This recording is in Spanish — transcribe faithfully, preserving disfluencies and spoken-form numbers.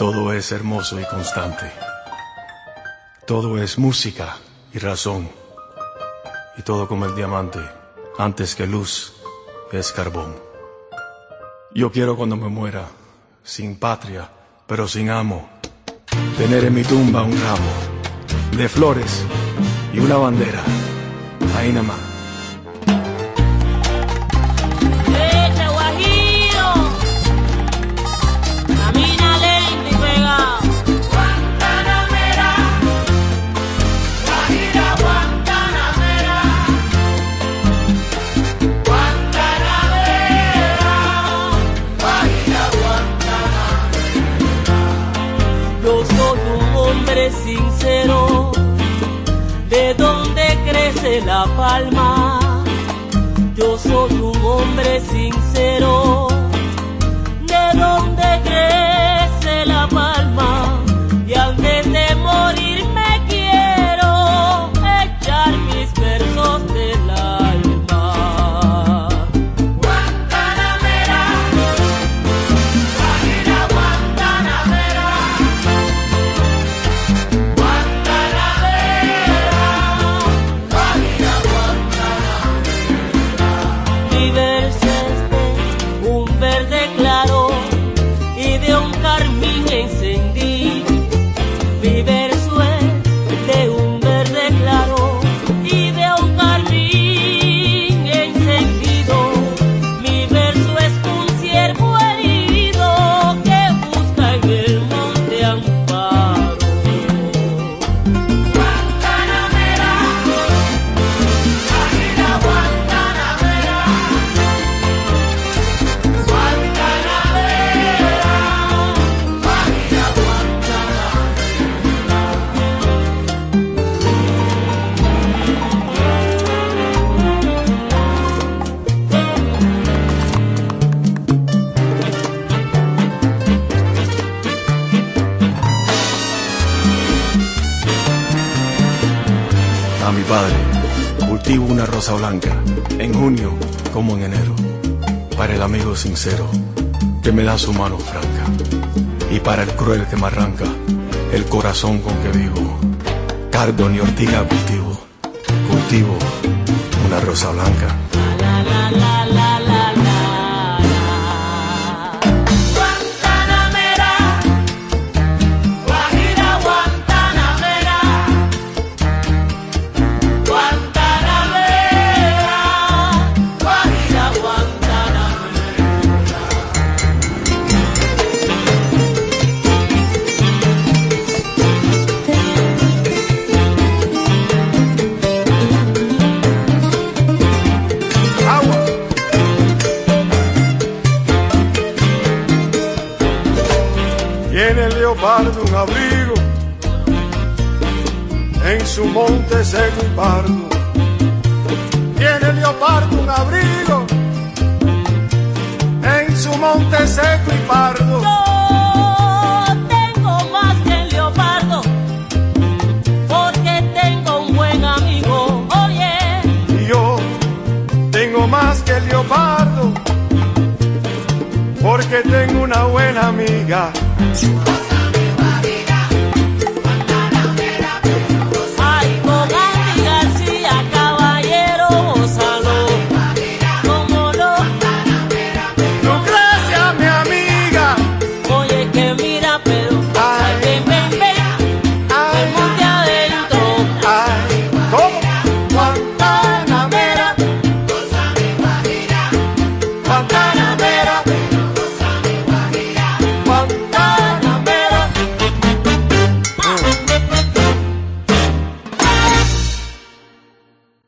Todo es hermoso y constante. Todo es música y razón. Y todo como el diamante, antes que luz, es carbón. Yo quiero cuando me muera, sin patria, pero sin amo, tener en mi tumba un ramo de flores y una bandera. Ahí nada más. Sincero, de donde crece la palma. Yo soy un hombre sincero, de donde crece la palma. Y antes de morir me quiero echar mis versos del alma. Guantanamera, Guajira Guantanamera. A mi padre cultivo una rosa blanca, en junio como en enero, para el amigo sincero que me da su mano franca, y para el cruel que me arranca el corazón con que vivo. Cardo ni ortiga cultivo, cultivo una rosa blanca. La, la, la, la, la, la. Tiene el leopardo un abrigo en su monte seco y pardo. Tiene el leopardo un abrigo en su monte seco y pardo. Yo tengo más que el leopardo, porque tengo un buen amigo, oye. Y yo tengo más que el leopardo, porque tengo una buena amiga. Ay, con Andy García, caballero, gózalo. Cómo no. Lucrecia, mi amiga. Oye, que mira, pero Ay, ven, ven, ven, ay, el monte adentro. ay, ¿cómo? Guantanamera, Guantanamera.